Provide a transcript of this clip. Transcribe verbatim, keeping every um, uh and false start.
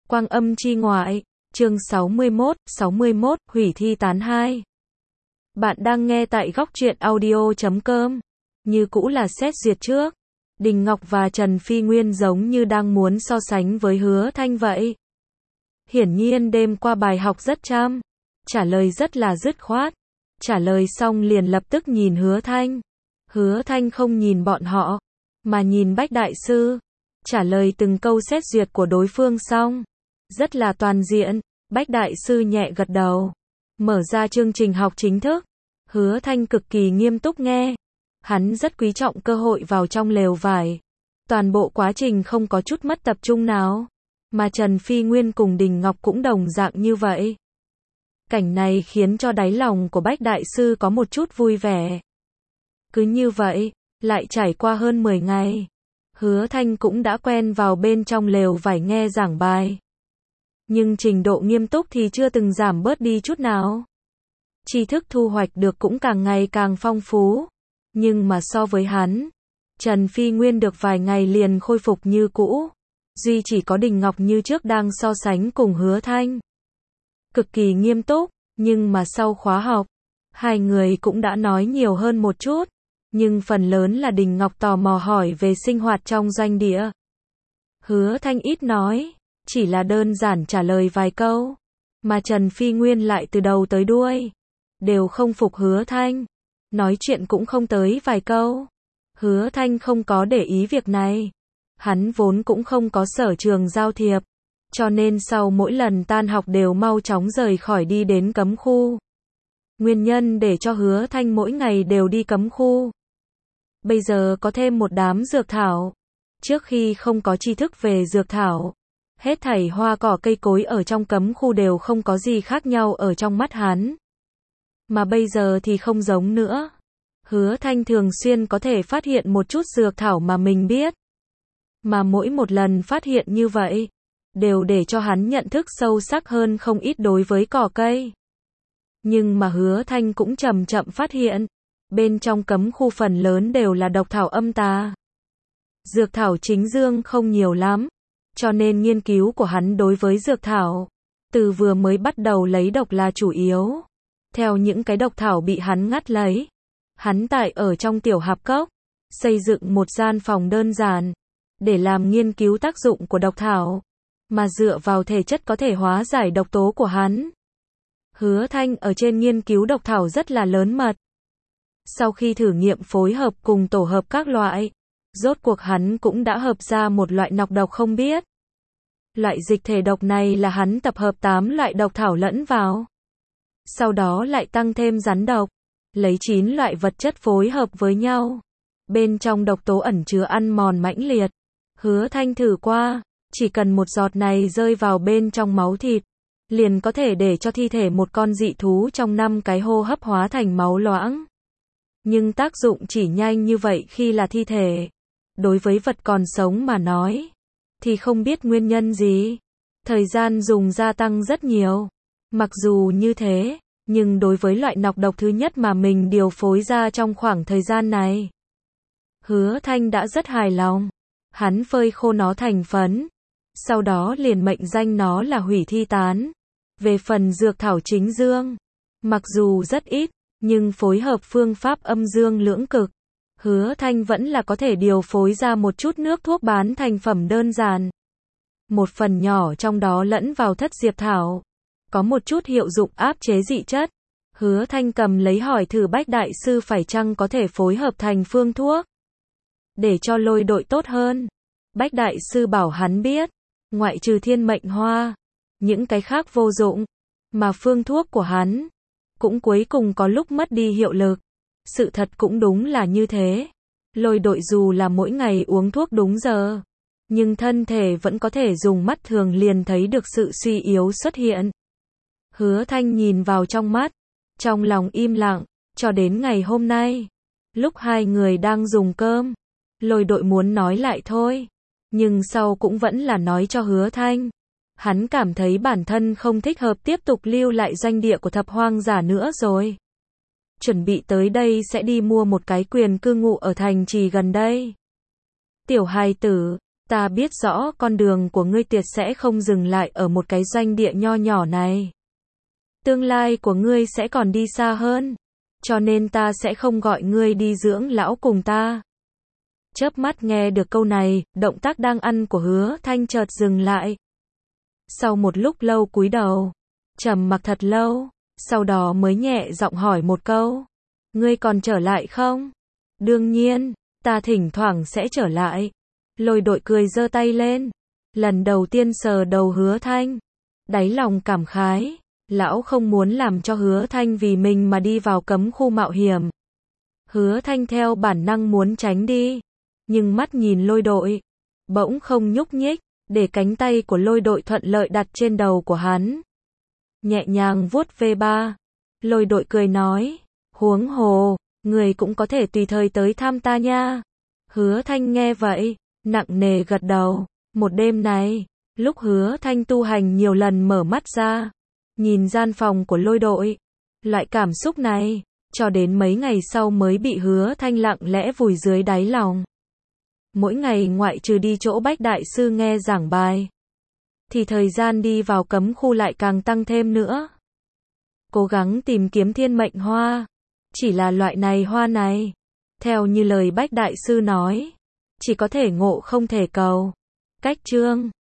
Quang âm chi ngoại, chương sáu mươi mốt, sáu mươi mốt, hủy thi tán hai. Bạn đang nghe tại góc truyện audio chấm com. Như cũ là xét duyệt trước. Đình Ngọc và Trần Phi Nguyên giống như đang muốn so sánh với Hứa Thanh vậy. Hiển nhiên đêm qua bài học rất chăm. Trả lời rất là dứt khoát. Trả lời xong liền lập tức nhìn Hứa Thanh. Hứa Thanh không nhìn bọn họ, mà nhìn Bách Đại Sư. Trả lời từng câu xét duyệt của đối phương xong. Rất là toàn diện, Bách Đại Sư nhẹ gật đầu. Mở ra chương trình học chính thức. Hứa Thanh cực kỳ nghiêm túc nghe. Hắn rất quý trọng cơ hội vào trong lều vải. Toàn bộ quá trình không có chút mất tập trung nào. Mà Trần Phi Nguyên cùng Đình Ngọc cũng đồng dạng như vậy. Cảnh này khiến cho đáy lòng của Bách Đại Sư có một chút vui vẻ. Cứ như vậy, lại trải qua hơn mười ngày. Hứa Thanh cũng đã quen vào bên trong lều vải nghe giảng bài. Nhưng trình độ nghiêm túc thì chưa từng giảm bớt đi chút nào. Tri thức thu hoạch được cũng càng ngày càng phong phú. Nhưng mà so với hắn, Trần Phi Nguyên được vài ngày liền khôi phục như cũ. Duy chỉ có Đình Ngọc như trước đang so sánh cùng Hứa Thanh. Cực kỳ nghiêm túc, nhưng mà sau khóa học, hai người cũng đã nói nhiều hơn một chút. Nhưng phần lớn là Đình Ngọc tò mò hỏi về sinh hoạt trong doanh địa. Hứa Thanh ít nói, chỉ là đơn giản trả lời vài câu. Mà Trần Phi Nguyên lại từ đầu tới đuôi đều không phục Hứa Thanh. Nói chuyện cũng không tới vài câu. Hứa Thanh không có để ý việc này. Hắn vốn cũng không có sở trường giao thiệp. Cho nên sau mỗi lần tan học đều mau chóng rời khỏi đi đến cấm khu. Nguyên nhân để cho Hứa Thanh mỗi ngày đều đi cấm khu. Bây giờ có thêm một đám dược thảo. Trước khi không có tri thức về dược thảo, hết thảy hoa cỏ cây cối ở trong cấm khu đều không có gì khác nhau ở trong mắt hắn. Mà bây giờ thì không giống nữa. Hứa Thanh thường xuyên có thể phát hiện một chút dược thảo mà mình biết. Mà mỗi một lần phát hiện như vậy, đều để cho hắn nhận thức sâu sắc hơn không ít đối với cỏ cây. Nhưng mà Hứa Thanh cũng chậm chậm phát hiện, bên trong cấm khu phần lớn đều là độc thảo âm tà. Dược thảo chính dương không nhiều lắm, cho nên nghiên cứu của hắn đối với dược thảo, từ vừa mới bắt đầu lấy độc là chủ yếu. Theo những cái độc thảo bị hắn ngắt lấy, hắn tại ở trong tiểu hạp cốc, xây dựng một gian phòng đơn giản, để làm nghiên cứu tác dụng của độc thảo, mà dựa vào thể chất có thể hóa giải độc tố của hắn. Hứa Thanh ở trên nghiên cứu độc thảo rất là lớn mật. Sau khi thử nghiệm phối hợp cùng tổ hợp các loại, rốt cuộc hắn cũng đã hợp ra một loại nọc độc không biết. Loại dịch thể độc này là hắn tập hợp tám loại độc thảo lẫn vào. Sau đó lại tăng thêm rắn độc, lấy chín loại vật chất phối hợp với nhau. Bên trong độc tố ẩn chứa ăn mòn mãnh liệt. Hứa Thanh thử qua, chỉ cần một giọt này rơi vào bên trong máu thịt, liền có thể để cho thi thể một con dị thú trong năm cái hô hấp hóa thành máu loãng. Nhưng tác dụng chỉ nhanh như vậy khi là thi thể. Đối với vật còn sống mà nói, thì không biết nguyên nhân gì. Thời gian dùng gia tăng rất nhiều. Mặc dù như thế, nhưng đối với loại nọc độc thứ nhất mà mình điều phối ra trong khoảng thời gian này, Hứa Thanh đã rất hài lòng. Hắn phơi khô nó thành phấn, sau đó liền mệnh danh nó là hủy thi tán. Về phần dược thảo chính dương, mặc dù rất ít, nhưng phối hợp phương pháp âm dương lưỡng cực, Hứa Thanh vẫn là có thể điều phối ra một chút nước thuốc bán thành phẩm đơn giản. Một phần nhỏ trong đó lẫn vào thất diệp thảo, có một chút hiệu dụng áp chế dị chất. Hứa Thanh cầm lấy hỏi thử Bách Đại Sư phải chăng có thể phối hợp thành phương thuốc, để cho lôi đội tốt hơn. Bách Đại Sư bảo hắn biết, ngoại trừ thiên mệnh hoa, những cái khác vô dụng, mà phương thuốc của hắn cũng cuối cùng có lúc mất đi hiệu lực. Sự thật cũng đúng là như thế. Lôi đội dù là mỗi ngày uống thuốc đúng giờ, nhưng thân thể vẫn có thể dùng mắt thường liền thấy được sự suy yếu xuất hiện. Hứa Thanh nhìn vào trong mắt, trong lòng im lặng, cho đến ngày hôm nay. Lúc hai người đang dùng cơm, lôi đội muốn nói lại thôi, nhưng sau cũng vẫn là nói cho Hứa Thanh. Hắn cảm thấy bản thân không thích hợp tiếp tục lưu lại doanh địa của thập hoang giả nữa rồi. Chuẩn bị tới đây sẽ đi mua một cái quyền cư ngụ ở thành trì gần đây. Tiểu hài tử, Ta biết rõ con đường của ngươi tuyệt sẽ không dừng lại ở một cái doanh địa nho nhỏ này. Tương lai của ngươi sẽ còn đi xa hơn. Cho nên ta sẽ không gọi ngươi đi dưỡng lão cùng ta. Chớp mắt nghe được câu này, động tác đang ăn của Hứa Thanh chợt dừng lại. Sau một lúc lâu cúi đầu, trầm mặc thật lâu, sau đó mới nhẹ giọng hỏi một câu. Ngươi còn trở lại không? Đương nhiên, ta thỉnh thoảng sẽ trở lại. Lôi Đội cười giơ tay lên, lần đầu tiên sờ đầu Hứa Thanh. Đáy lòng cảm khái, lão không muốn làm cho Hứa Thanh vì mình mà đi vào cấm khu mạo hiểm. Hứa Thanh theo bản năng muốn tránh đi, nhưng mắt nhìn Lôi Đội, bỗng không nhúc nhích, để cánh tay của Lôi Đội thuận lợi đặt trên đầu của hắn. Nhẹ nhàng vuốt ve ba. Lôi Đội cười nói, huống hồ, người cũng có thể tùy thời tới thăm ta nha. Hứa Thanh nghe vậy, nặng nề gật đầu. Một đêm này, lúc Hứa Thanh tu hành nhiều lần mở mắt ra, nhìn gian phòng của Lôi Đội, loại cảm xúc này, cho đến mấy ngày sau mới bị Hứa Thanh lặng lẽ vùi dưới đáy lòng. Mỗi ngày ngoại trừ đi chỗ Bách Đại Sư nghe giảng bài, thì thời gian đi vào cấm khu lại càng tăng thêm nữa. Cố gắng tìm kiếm thiên mệnh hoa, chỉ là loại này hoa này, theo như lời Bách Đại Sư nói, chỉ có thể ngộ không thể cầu. Cách chương